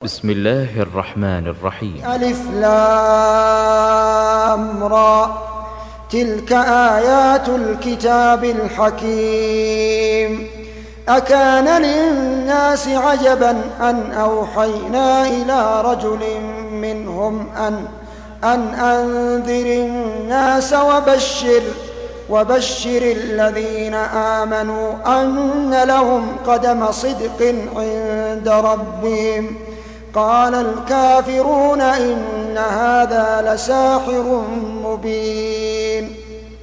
بسم الله الرحمن الرحيم. ألف لام را، تلك آيات الكتاب الحكيم. أكان للناس عجبا أن أوحينا إلى رجل منهم أن أنذر الناس وبشر الذين آمنوا أن لهم قدم صدق عند ربهم. قال الكافرون إن هذا لساحر مبين.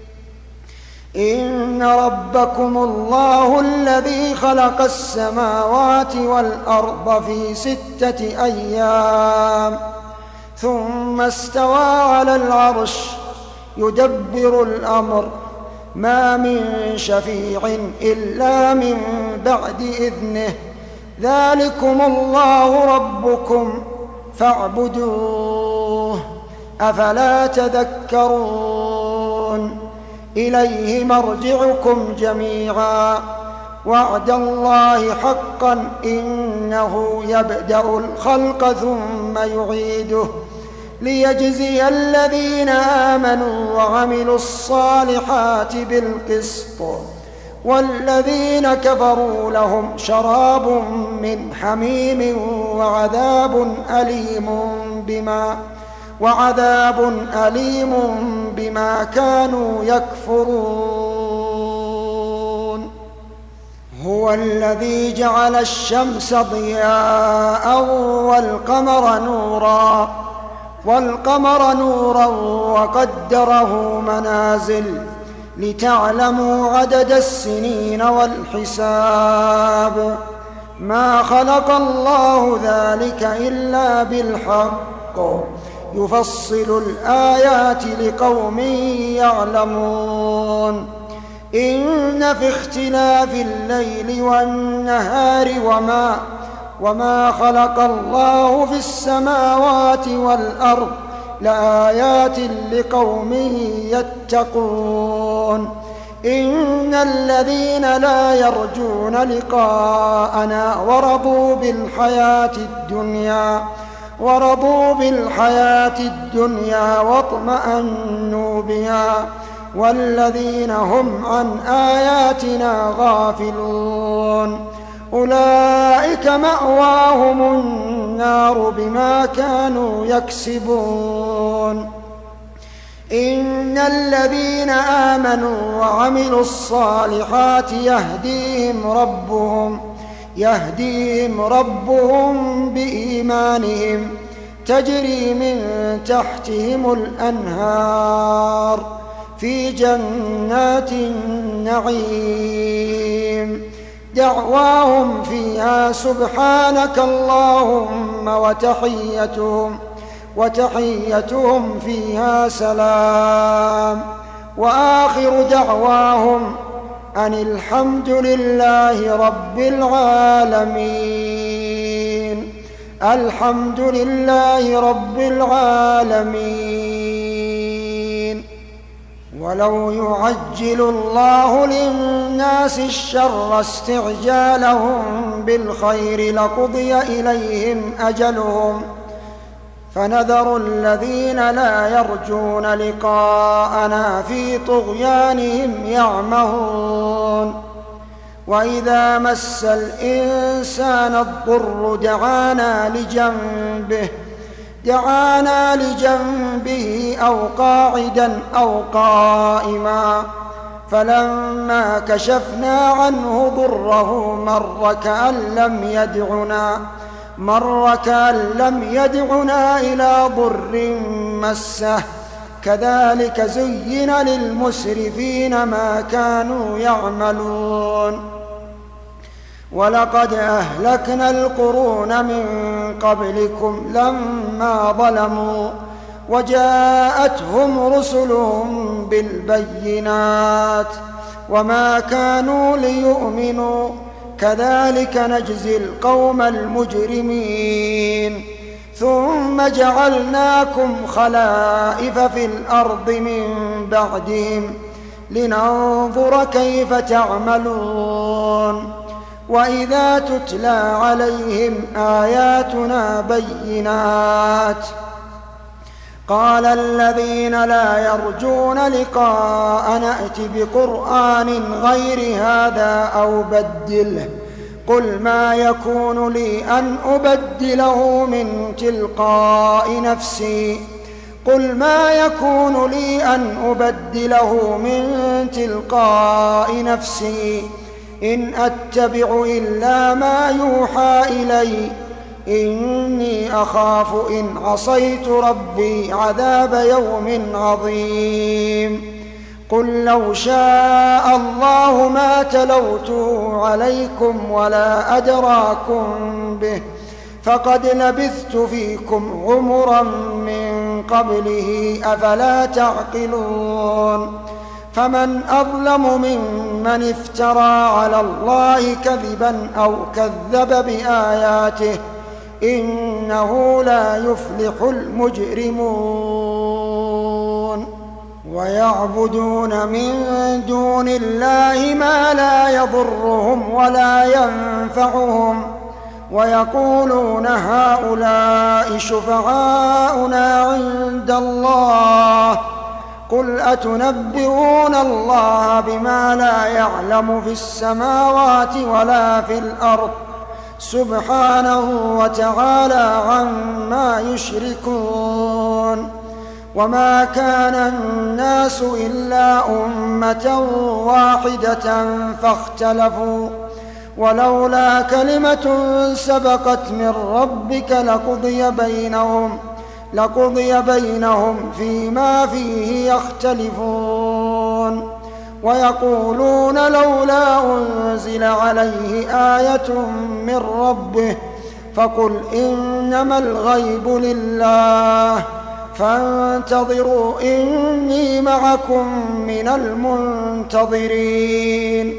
إن ربكم الله الذي خلق السماوات والأرض في 6 أيام ثم استوى على العرش يدبر الأمر، ما من شفيع إلا من بعد إذنه، ذلكم الله ربكم فاعبدوه، أفلا تذكرون. إليه مرجعكم جميعا، وعد الله حقا، إنه يبدأ الخلق ثم يعيده ليجزي الذين آمنوا وعملوا الصالحات بالقسط، والذين كفروا لهم شراب من حميم وعذاب أليم بما كانوا يكفرون. هو الذي جعل الشمس ضياء والقمر نورا وقدره منازل لتعلموا عدد السنين والحساب، ما خلق الله ذلك إلا بالحق، يفصل الآيات لقوم يعلمون. إن في اختلاف الليل والنهار وما خلق الله في السماوات والأرض لآيات لقوم يتقون. إن الذين لا يرجون لقاءنا ورضوا بالحياة الدنيا واطمأنوا بها، والذين هم عن آياتنا غافلون أولئك مأواهم النار بما كانوا يكسبون. إن الذين آمنوا وعملوا الصالحات يهديهم ربهم بإيمانهم، تجري من تحتهم الأنهار في جنات النعيم، دعواهم فيها سبحانك اللهم، وتحيتهم فيها سلام، وآخر دعواهم أن الحمد لله رب العالمين. الحمد لله رب العالمين. ولو يعجل الله للناس الشر استعجالهم بالخير لقضي إليهم أجلهم، فنذر الذين لا يرجون لقاءنا في طغيانهم يعمهون. وإذا مس الإنسان الضر دعانا لجنبه أو قاعدا أو قائما، فلما كشفنا عنه ضره مر كأن لم يدعنا إلى ضر مسه، كذلك زين للمسرفين ما كانوا يعملون. ولقد أهلكنا القرون من قبلكم لما ظلموا وجاءتهم رسلهم بالبينات وما كانوا ليؤمنوا، كذلك نجزي القوم المجرمين. ثم جعلناكم خلائف في الأرض من بعدهم لننظر كيف تعملون. وإذا تتلى عليهم آياتنا بينات قال الذين لا يرجون لقاءنا ائت بقرآن غير هذا أو بدله قل ما يكون لي أن أبدله من تلقاء نفسي إن أتبع إلا ما يوحى إلي إني أخاف إن عصيت ربي عذاب يوم عظيم قل لو شاء الله ما تلوته عليكم ولا أدراكم به فقد لبثت فيكم عمرا من قبله أفلا تعقلون فمن أظلم ممن افترى على الله كذبا أو كذب بآياته إنه لا يفلح المجرمون ويعبدون من دون الله ما لا يضرهم ولا ينفعهم ويقولون هؤلاء شفعاؤنا عند الله قل أتنبئون الله بما لا يعلم في السماوات ولا في الأرض سبحانه وتعالى عما يشركون وما كان الناس إلا أمة واحدة فاختلفوا ولولا كلمة سبقت من ربك لقضي بينهم فيما فيه يختلفون ويقولون لولا أنزل عليه آية من ربه فقل إنما الغيب لله فانتظروا إني معكم من المنتظرين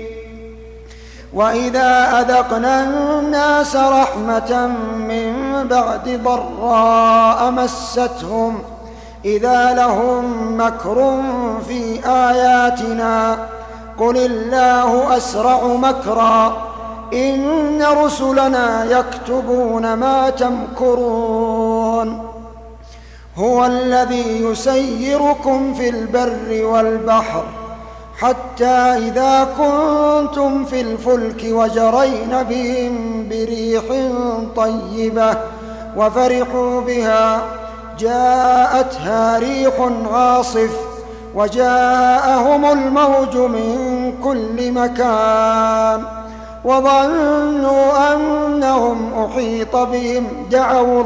وإذا أذقنا الناس رحمة من بعد ضراء مستهم إذا لهم مكر في آياتنا قل الله أسرع مكرا إن رسلنا يكتبون ما تمكرون هو الذي يسيركم في البر والبحر حتى إذا كنتم في الفلك وجرين بهم بريح طيبة وفرحوا بها جاءتها ريح عاصف وجاءهم الموج من كل مكان وظنوا أنهم أحيط بهم دعوا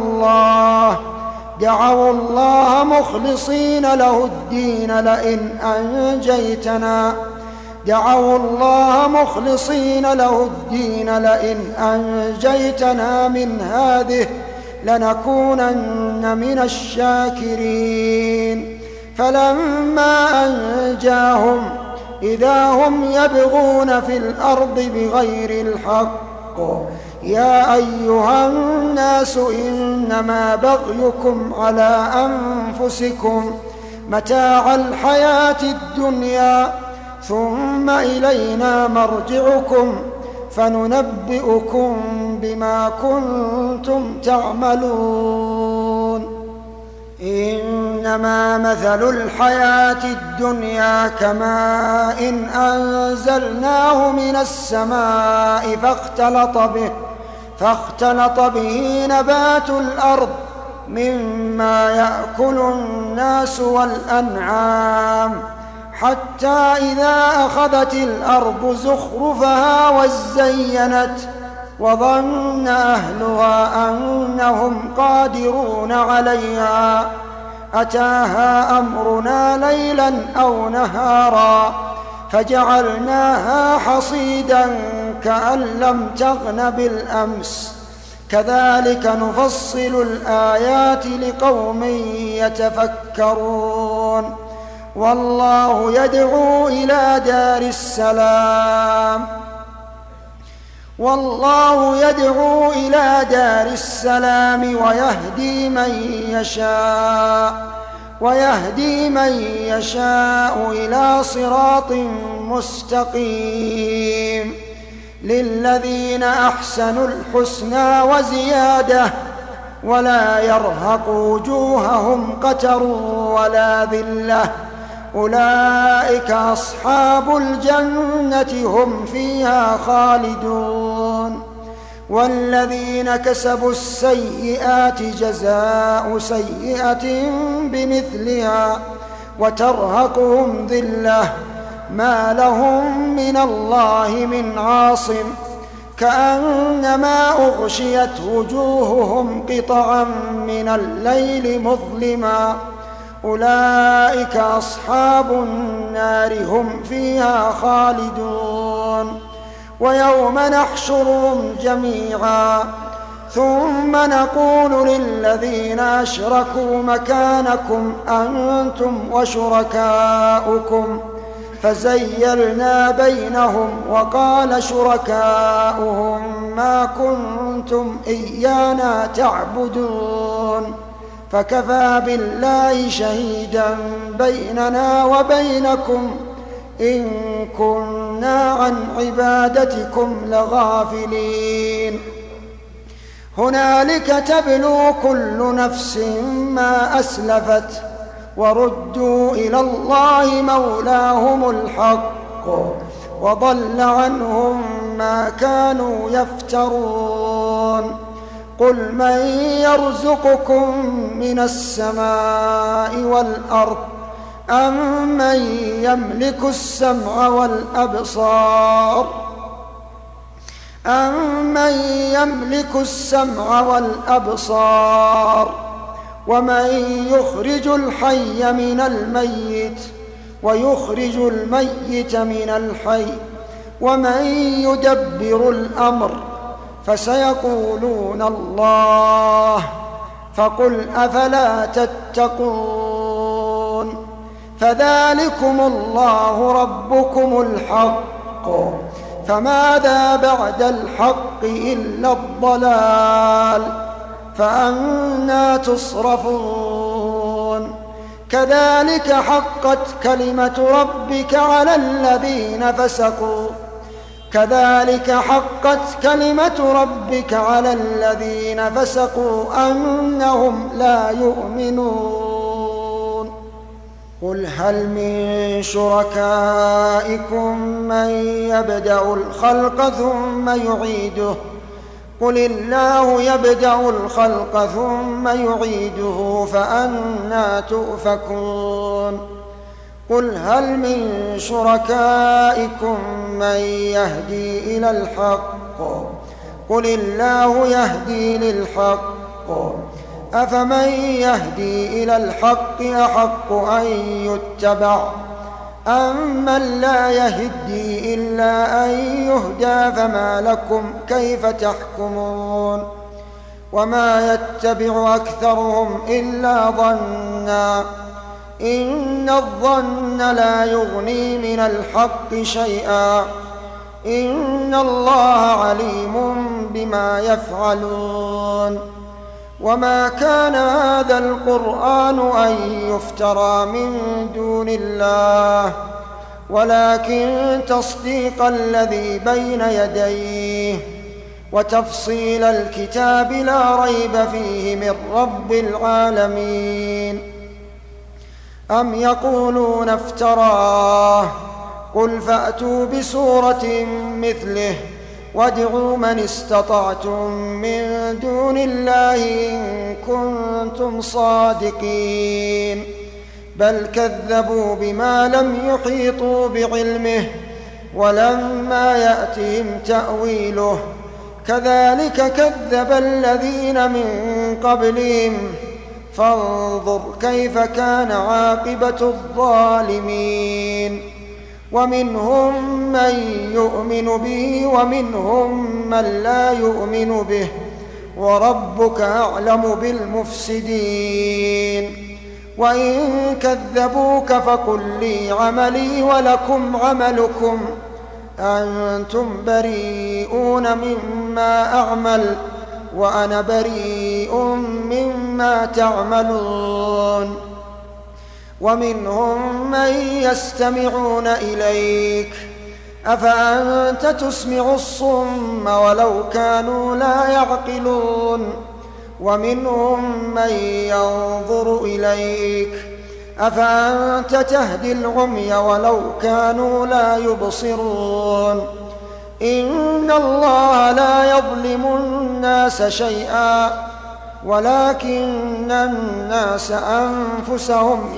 الله مخلصين له الدين لئن أنجيتنا من هذه لنكونن من الشاكرين فلما أنجاهم إذا هم يبغون في الأرض بغير الحق يا أيها الناس إنما بغيكم على أنفسكم متاع الحياة الدنيا ثم إلينا مرجعكم فننبئكم بما كنتم تعملون إنما مثل الحياة الدنيا كماء إن أنزلناه من السماء فاختلط به نبات الأرض مما يأكل الناس والأنعام حتى إذا أخذت الأرض زخرفها وزينت وظن أهلها أنهم قادرون عليها أتاها أمرنا ليلا أو نهارا فجعلناها حصيدا كأن لم تغن بالأمس كذلك نفصل الآيات لقوم يتفكرون والله يدعو إلى دار السلام ويهدي من يشاء إلى صراط مستقيم للذين أحسنوا الحسنى وزيادة ولا يرهق وجوههم قتر ولا ذلة أولئك أصحاب الجنة هم فيها خالدون والذين كسبوا السيئات جزاء سيئة بمثلها وترهقهم ذلة ما لهم من الله من عاصم كأنما أغشيت وجوههم قطعا من الليل مظلما أولئك أصحاب النار هم فيها خالدون ويوم نحشرهم جميعا ثم نقول للذين أشركوا مكانكم أنتم وشركاؤكم فزيلنا بينهم وقال شركاؤهم ما كنتم إيانا تعبدون فكفى بالله شهيدا بيننا وبينكم إن كنا عن عبادتكم لغافلين هنالك تبلو كل نفس ما أسلفت وردوا إلى الله مولاهم الحق وضل عنهم ما كانوا يفترون قل من يرزقكم من السماء والأرض أمن يملك السمع والأبصار ومن يخرج الحي من الميت ويخرج الميت من الحي ومن يدبر الأمر فسيقولون الله فقل أفلا تتقون فذلكم الله ربكم الحق فماذا بعد الحق إلا الضلال فأنى تصرفون كذلك حقت كلمة ربك على الذين فسقوا أنهم لا يؤمنون قل هل من شركائكم من يبدأ الخلق ثم يعيده قل الله يبدأ الخلق ثم يعيده فأنى تؤفكون قل هل من شركائكم من يهدي إلى الحق قل الله يهدي للحق أفمن يهدي إلى الحق أحق أن يتبع أمن لا يهدي إلا أن يهدى فما لكم كيف تحكمون وما يتبع أكثرهم إلا ظنا إن الظن لا يغني من الحق شيئا إن الله عليم بما يفعلون وما كان هذا القرآن أن يفترى من دون الله ولكن تصديق الذي بين يديه وتفصيل الكتاب لا ريب فيه من رب العالمين أم يقولون افتراه قل فأتوا بسورة مثله وادعوا من استطعتم من دون الله إن كنتم صادقين بل كذبوا بما لم يحيطوا بعلمه ولما يأتهم تأويله كذلك كذب الذين من قبلهم فانظر كيف كان عاقبة الظالمين ومنهم من يؤمن به ومنهم من لا يؤمن به وربك أعلم بالمفسدين وإن كذبوك فقل لي عملي ولكم عملكم أنتم بريئون مما أعمل وأنا بريء مما تعملون ومنهم من يستمعون إليك أفأنت تسمع الصم ولو كانوا لا يعقلون ومنهم من ينظر إليك أفأنت تهدي العمي ولو كانوا لا يبصرون إن الله لا يظلم الناس شيئا ولكن الناس أنفسهم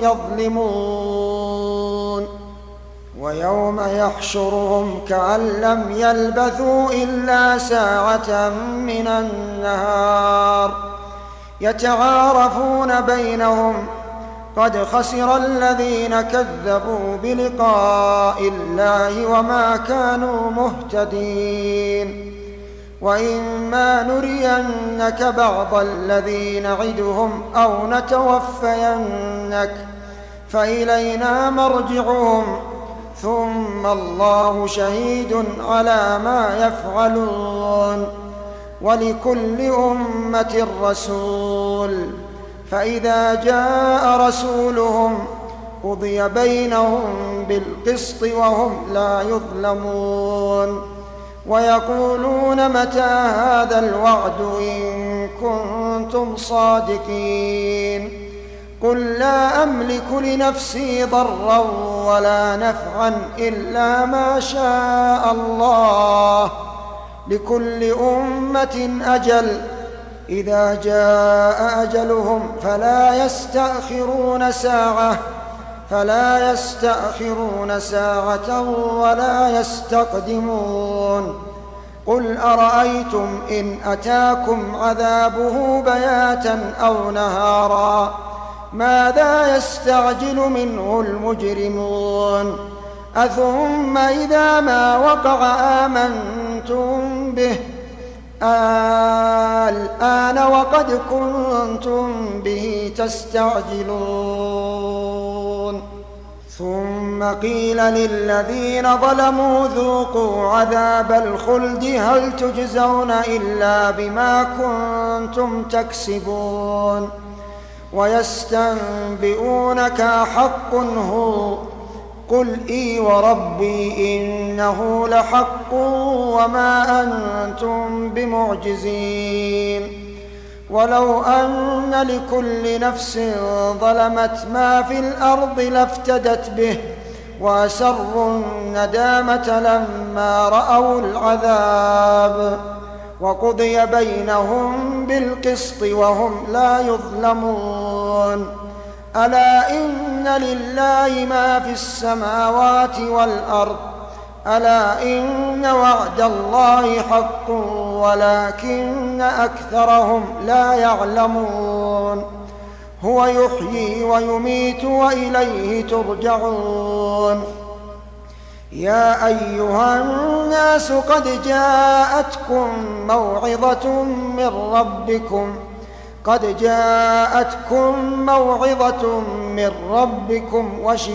يظلمون ويوم يحشرهم كأن لم يلبثوا إلا ساعة من النهار يتعارفون بينهم قد خسر الذين كذبوا بلقاء الله وما كانوا مهتدين وإما نرينك بعض الذي نعدهم أو نتوفينك فإلينا مرجعهم ثم الله شهيد على ما يفعلون ولكل أمة رسول فإذا جاء رسولهم قضي بينهم بالقسط وهم لا يظلمون ويقولون متى هذا الوعد إن كنتم صادقين قل لا أملك لنفسي ضرا ولا نفعا إلا ما شاء الله لكل أمة أجل إذا جاء أجلهم فلا يستأخرون ساعة ولا يستقدمون قل أرأيتم إن أتاكم عذابه بياتا أو نهارا ماذا يستعجل منه المجرمون أثم إذا ما وقع آمنتم به الآن وقد كنتم به تستعجلون ثم قيل للذين ظلموا ذوقوا عذاب الخلد هل تجزون إلا بما كنتم تكسبون ويستنبئونك حق هو قل إي وربي إنه لحق وما أنتم بمعجزين ولو أن لكل نفس ظلمت ما في الأرض لافتدت به وأسروا الندامة لما رأوا العذاب وقضي بينهم بالقسط وهم لا يظلمون ألا إن لله ما في السماوات والأرض ألا إن وعد الله حق ولكن أكثرهم لا يعلمون هو يحيي ويميت وإليه ترجعون يا أيها الناس قد جاءتكم موعظة من ربكم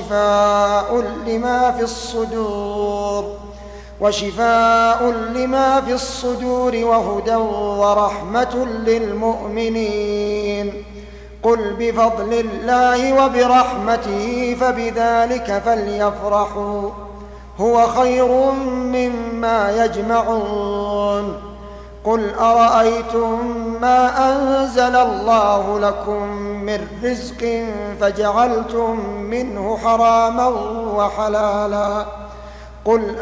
وشفاء لما في الصدور وهدى ورحمة للمؤمنين قل بفضل الله وبرحمته فبذلك فليفرحوا هو خير مما يجمعون قل أرأيتم ما أنزل الله لكم من رزق فجعلتم منه حراما وحلالا قل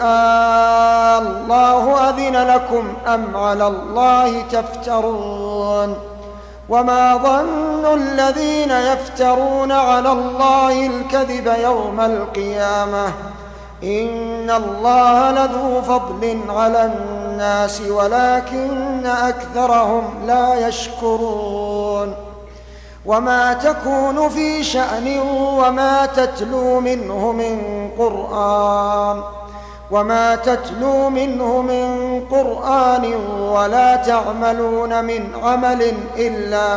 الله أذن لكم أم على الله تفترون وما ظن الذين يفترون على الله الكذب يوم القيامة إن الله لذو فضل على الناس ولكن أكثرهم لا يشكرون وما تكون في شأن وما تتلو منه من قرآن ولا تعملون من عمل إلا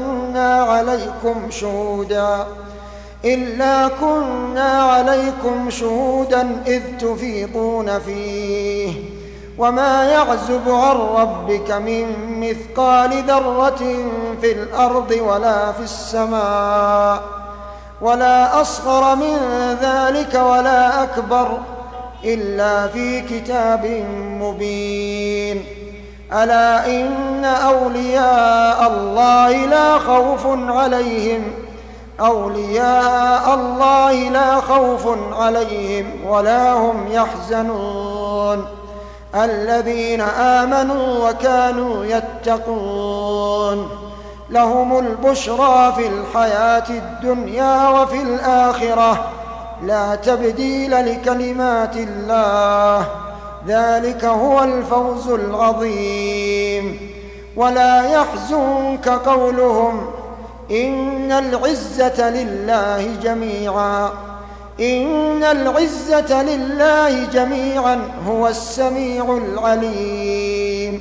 كنا عليكم شهودا إذ تفيضون فيه وما يعزب عن ربك من مثقال ذرة في الأرض ولا في السماء ولا أصغر من ذلك ولا أكبر إلا في كتاب مبين. ألا إن أولياء الله لا خوف عليهم ولا هم يحزنون الذين آمنوا وكانوا يتقون لهم البشرى في الحياة الدنيا وفي الآخرة لا تبديل لكلمات الله ذلك هو الفوز العظيم. ولا يحزنك قولهم إن العزة لله جميعا هو السميع العليم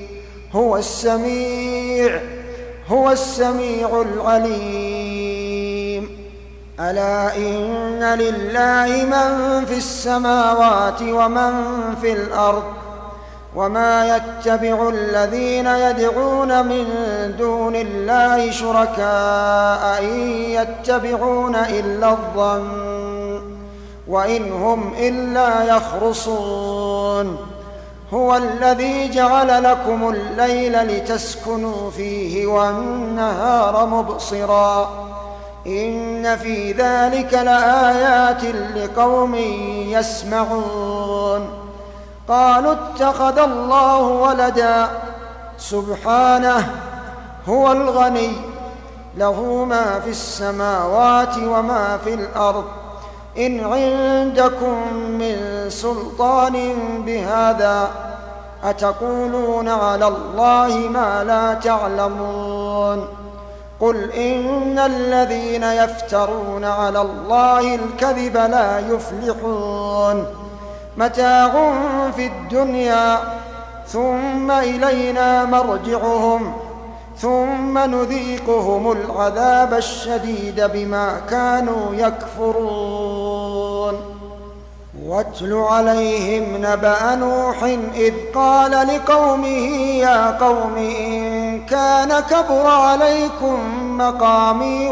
هو السميع العليم. ألا إن لله من في السماوات ومن في الأرض وما يتبع الذين يدعون من دون الله شركاء إن يتبعون إلا الظن وإن هم إلا يخرصون. هو الذي جعل لكم الليل لتسكنوا فيه والنهار مبصرا إن في ذلك لآيات لقوم يسمعون. قالوا اتخذ الله ولدا سبحانه هو الغني له ما في السماوات وما في الأرض إن عندكم من سلطان بهذا أتقولون على الله ما لا تعلمون. قل إن الذين يفترون على الله الكذب لا يفلحون. متاع في الدنيا ثم إلينا مرجعهم ثم نذيقهم العذاب الشديد بما كانوا يكفرون. واتل عليهم نبأ نوح إذ قال لقومه يا قوم إن كان كبر عليكم مقامي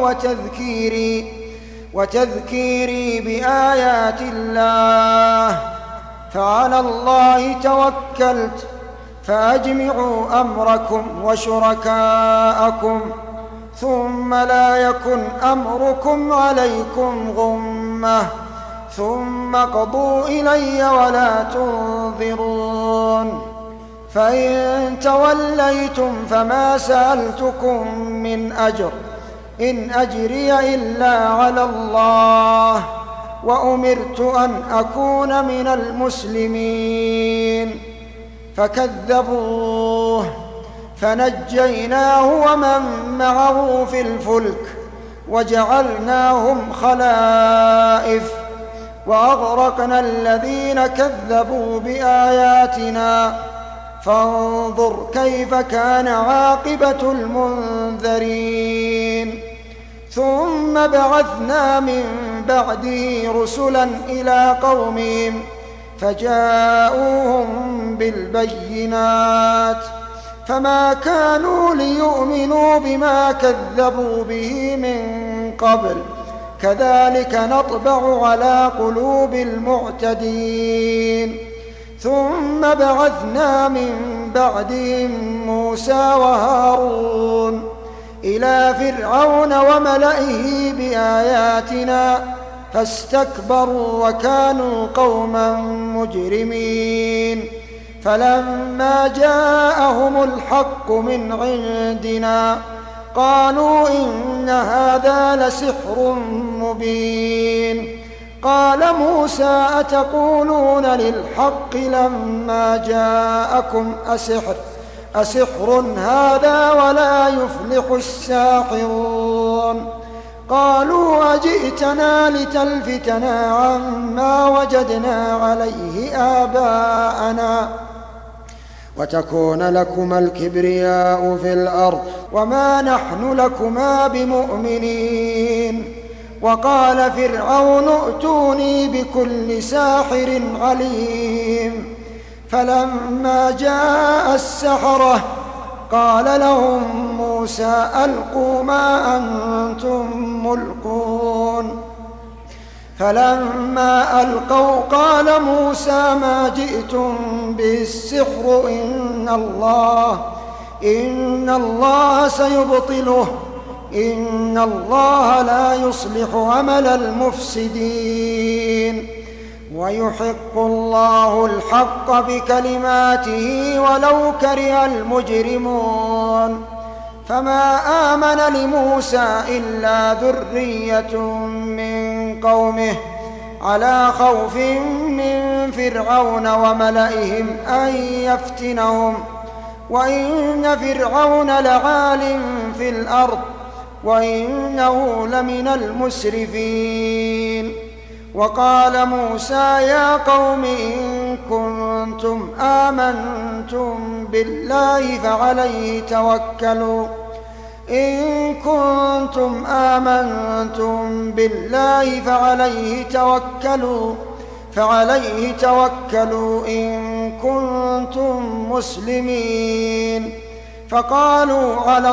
وتذكيري بآيات الله فعلى الله توكلت فأجمعوا أمركم وشركاءكم ثم لا يكن أمركم عليكم غمة ثم قضوا إلي ولا تنظرون. فإن توليتم فما سألتكم من أجر إن أجري إلا على الله وأمرت أن أكون من المسلمين. فكذبوه فنجيناه ومن معه في الفلك وجعلناهم خلائف وأغرقنا الذين كذبوا بآياتنا فانظر كيف كان عاقبة المنذرين. ثم بعثنا من بعده رسلا إلى قومهم فجاءوهم بالبينات فما كانوا ليؤمنوا بما كذبوا به من قبل كذلك نطبع على قلوب المعتدين. ثم بعثنا من بعدهم موسى وهارون إلى فرعون وملئه بآياتنا فاستكبروا وكانوا قوما مجرمين. فلما جاءهم الحق من عندنا قالوا إن هذا لسحر مبين. قال موسى أتقولون للحق لما جاءكم أسحر هذا ولا يفلح الساحرون. قالوا أجئتنا لتلفتنا عما وجدنا عليه آباءنا وتكون لكما الكبرياء في الأرض وما نحن لكما بمؤمنين. وقال فرعون ائتوني بكل ساحر عليم. فلما جاء السحرة قال لهم موسى ألقوا ما أنتم ملقون. فلما ألقوا قال موسى ما جئتم به السحر إن الله سيبطله إن الله لا يصلح عمل المفسدين ويحق الله الحق بكلماته ولو كره المجرمون فما آمن لموسى إلا ذرية من قومه على خوف من فرعون وملئهم أن يفتنهم وإن فرعون لعال في الأرض وإنه لمن المسرفين وقال موسى يا قوم إن كنتم آمنتم بالله فعليه توكلوا إن كنتم مسلمين فقالوا على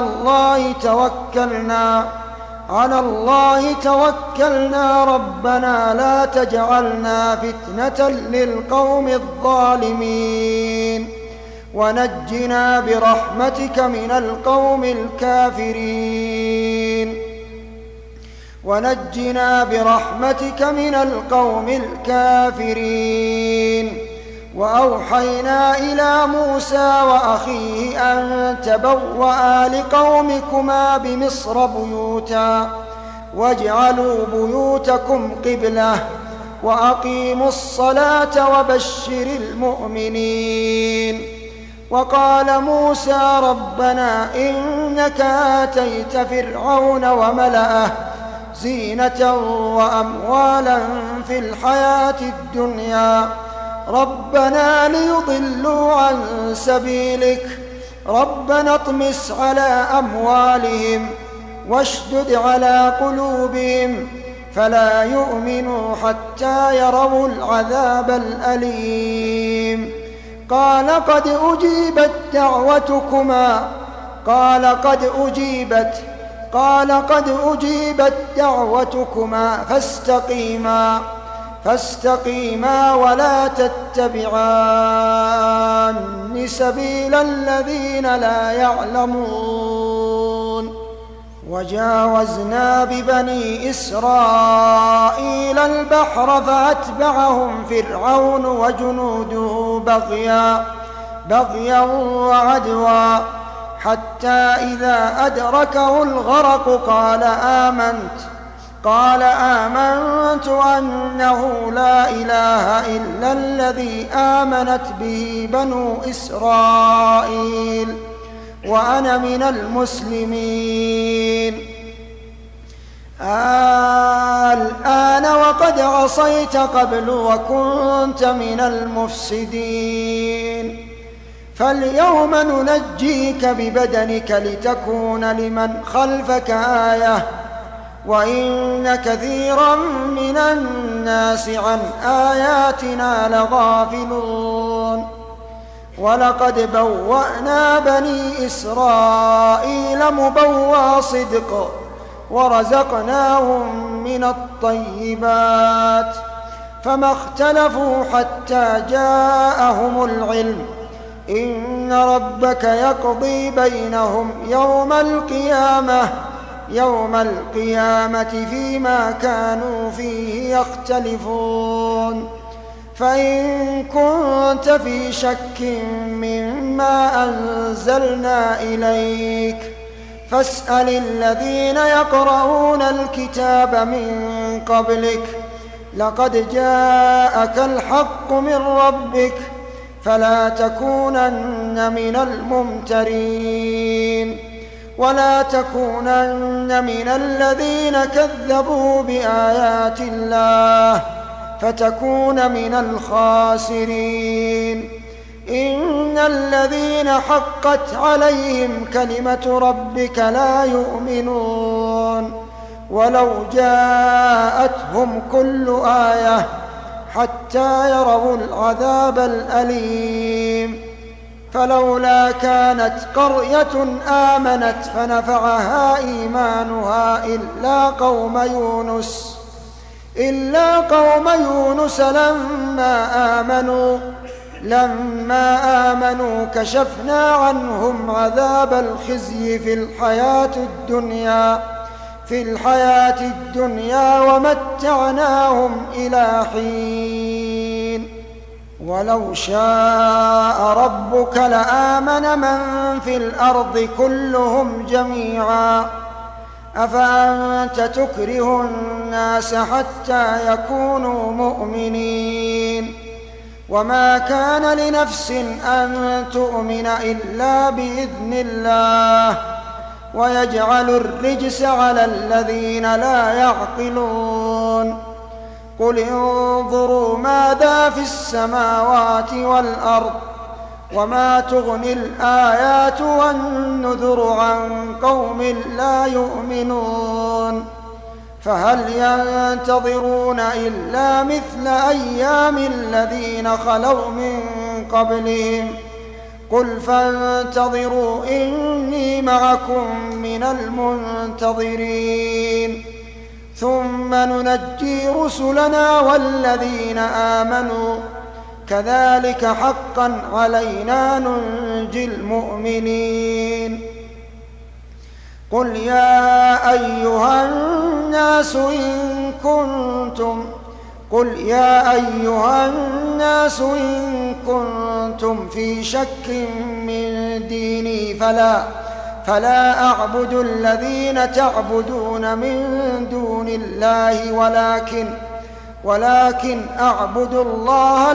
الله توكلنا ربنا لا تجعلنا فتنة للقوم الظالمين ونجنا برحمتك من القوم الكافرين وأوحينا إلى موسى وأخيه أن تبوأ لقومكما بمصر بيوتا واجعلوا بيوتكم قبلة وأقيموا الصلاة وبشر المؤمنين وقال موسى ربنا إنك آتيت فرعون وملأه زينة وأموالا في الحياة الدنيا ربنا ليضلوا عن سبيلك ربنا اطمس على أموالهم واشدد على قلوبهم فلا يؤمنوا حتى يروا العذاب الأليم قال قد أجيبت دعوتكما فاستقيما ولا تتبعان سبيل الذين لا يعلمون وجاوزنا ببني إسرائيل البحر فأتبعهم فرعون وجنوده بغيا وعدوا حتى إذا أدركه الغرق قال آمنت أنه لا إله إلا الذي آمنت به بنو إسرائيل وأنا من المسلمين الآن وقد عصيت قبل وكنت من المفسدين فاليوم ننجيك ببدنك لتكون لمن خلفك آية وإن كثيرا من الناس عن آياتنا لغافلون ولقد بوأنا بني إسرائيل مبوأ صدق ورزقناهم من الطيبات فما اختلفوا حتى جاءهم العلم إن ربك يقضي بينهم يوم القيامة فيما كانوا فيه يختلفون فإن كنت في شك مما أنزلنا إليك فاسأل الذين يقرؤون الكتاب من قبلك لقد جاءك الحق من ربك فلا تكونن من الممترين ولا تكونن من الذين كذبوا بآيات الله فتكون من الخاسرين إن الذين حقت عليهم كلمة ربك لا يؤمنون ولو جاءتهم كل آية حتى يروا العذاب الأليم فلولا كانت قرية آمنت إلا قوم يونس لما آمنوا كشفنا عنهم عذاب الخزي في الحياة الدنيا ومتعناهم إلى حين ولو شاء ربك لآمن من في الأرض كلهم جميعا أفأنت تكره الناس حتى يكونوا مؤمنين وما كان لنفس أن تؤمن إلا بإذن الله ويجعل الرجس على الذين لا يعقلون قل انظروا ماذا في السماوات والأرض وما تغني الآيات والنذر عن قوم لا يؤمنون فهل ينتظرون إلا مثل أيام الذين خلوا من قبلهم قل فانتظروا إني معكم من المنتظرين ثم ننجي رسلنا والذين آمنوا كذلك حقا علينا ننجي المؤمنين قل يا أيها الناس إن كنتم في شك من ديني فلا أعبد الذين تعبدون من دون الله ولكن أعبد الله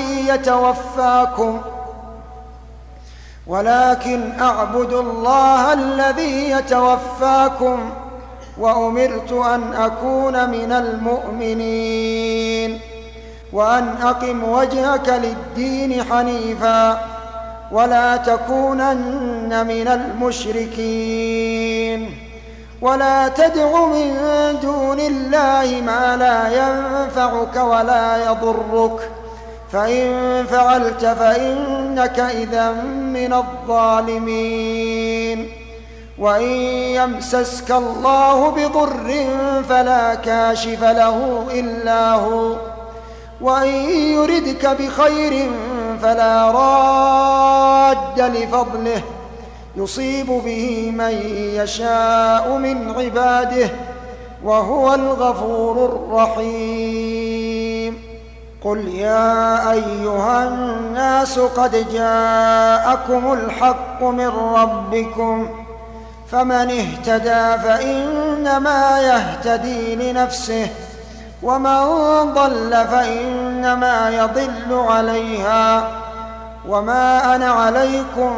الذي يتوفاكم وأمرت أن أكون من المؤمنين وأن أقم وجهك للدين حنيفا ولا تكونن من المشركين ولا تدع من دون الله ما لا ينفعك ولا يضرك فإن فعلت فإنك إذا من الظالمين وإن يمسسك الله بضر فلا كاشف له إلا هو وإن يردك بخير فلا راد لفضله يصيب به من يشاء من عباده وهو الغفور الرحيم قل يا أيها الناس قد جاءكم الحق من ربكم فمن اهتدى فإنما يهتدي لنفسه ومن ضل فإنما يضل عليها وما أنا عليكم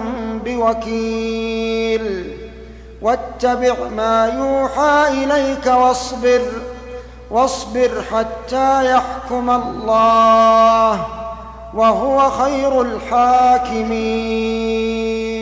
بوكيل واتبع ما يوحى إليك واصبر حتى يحكم الله وهو خير الحاكمين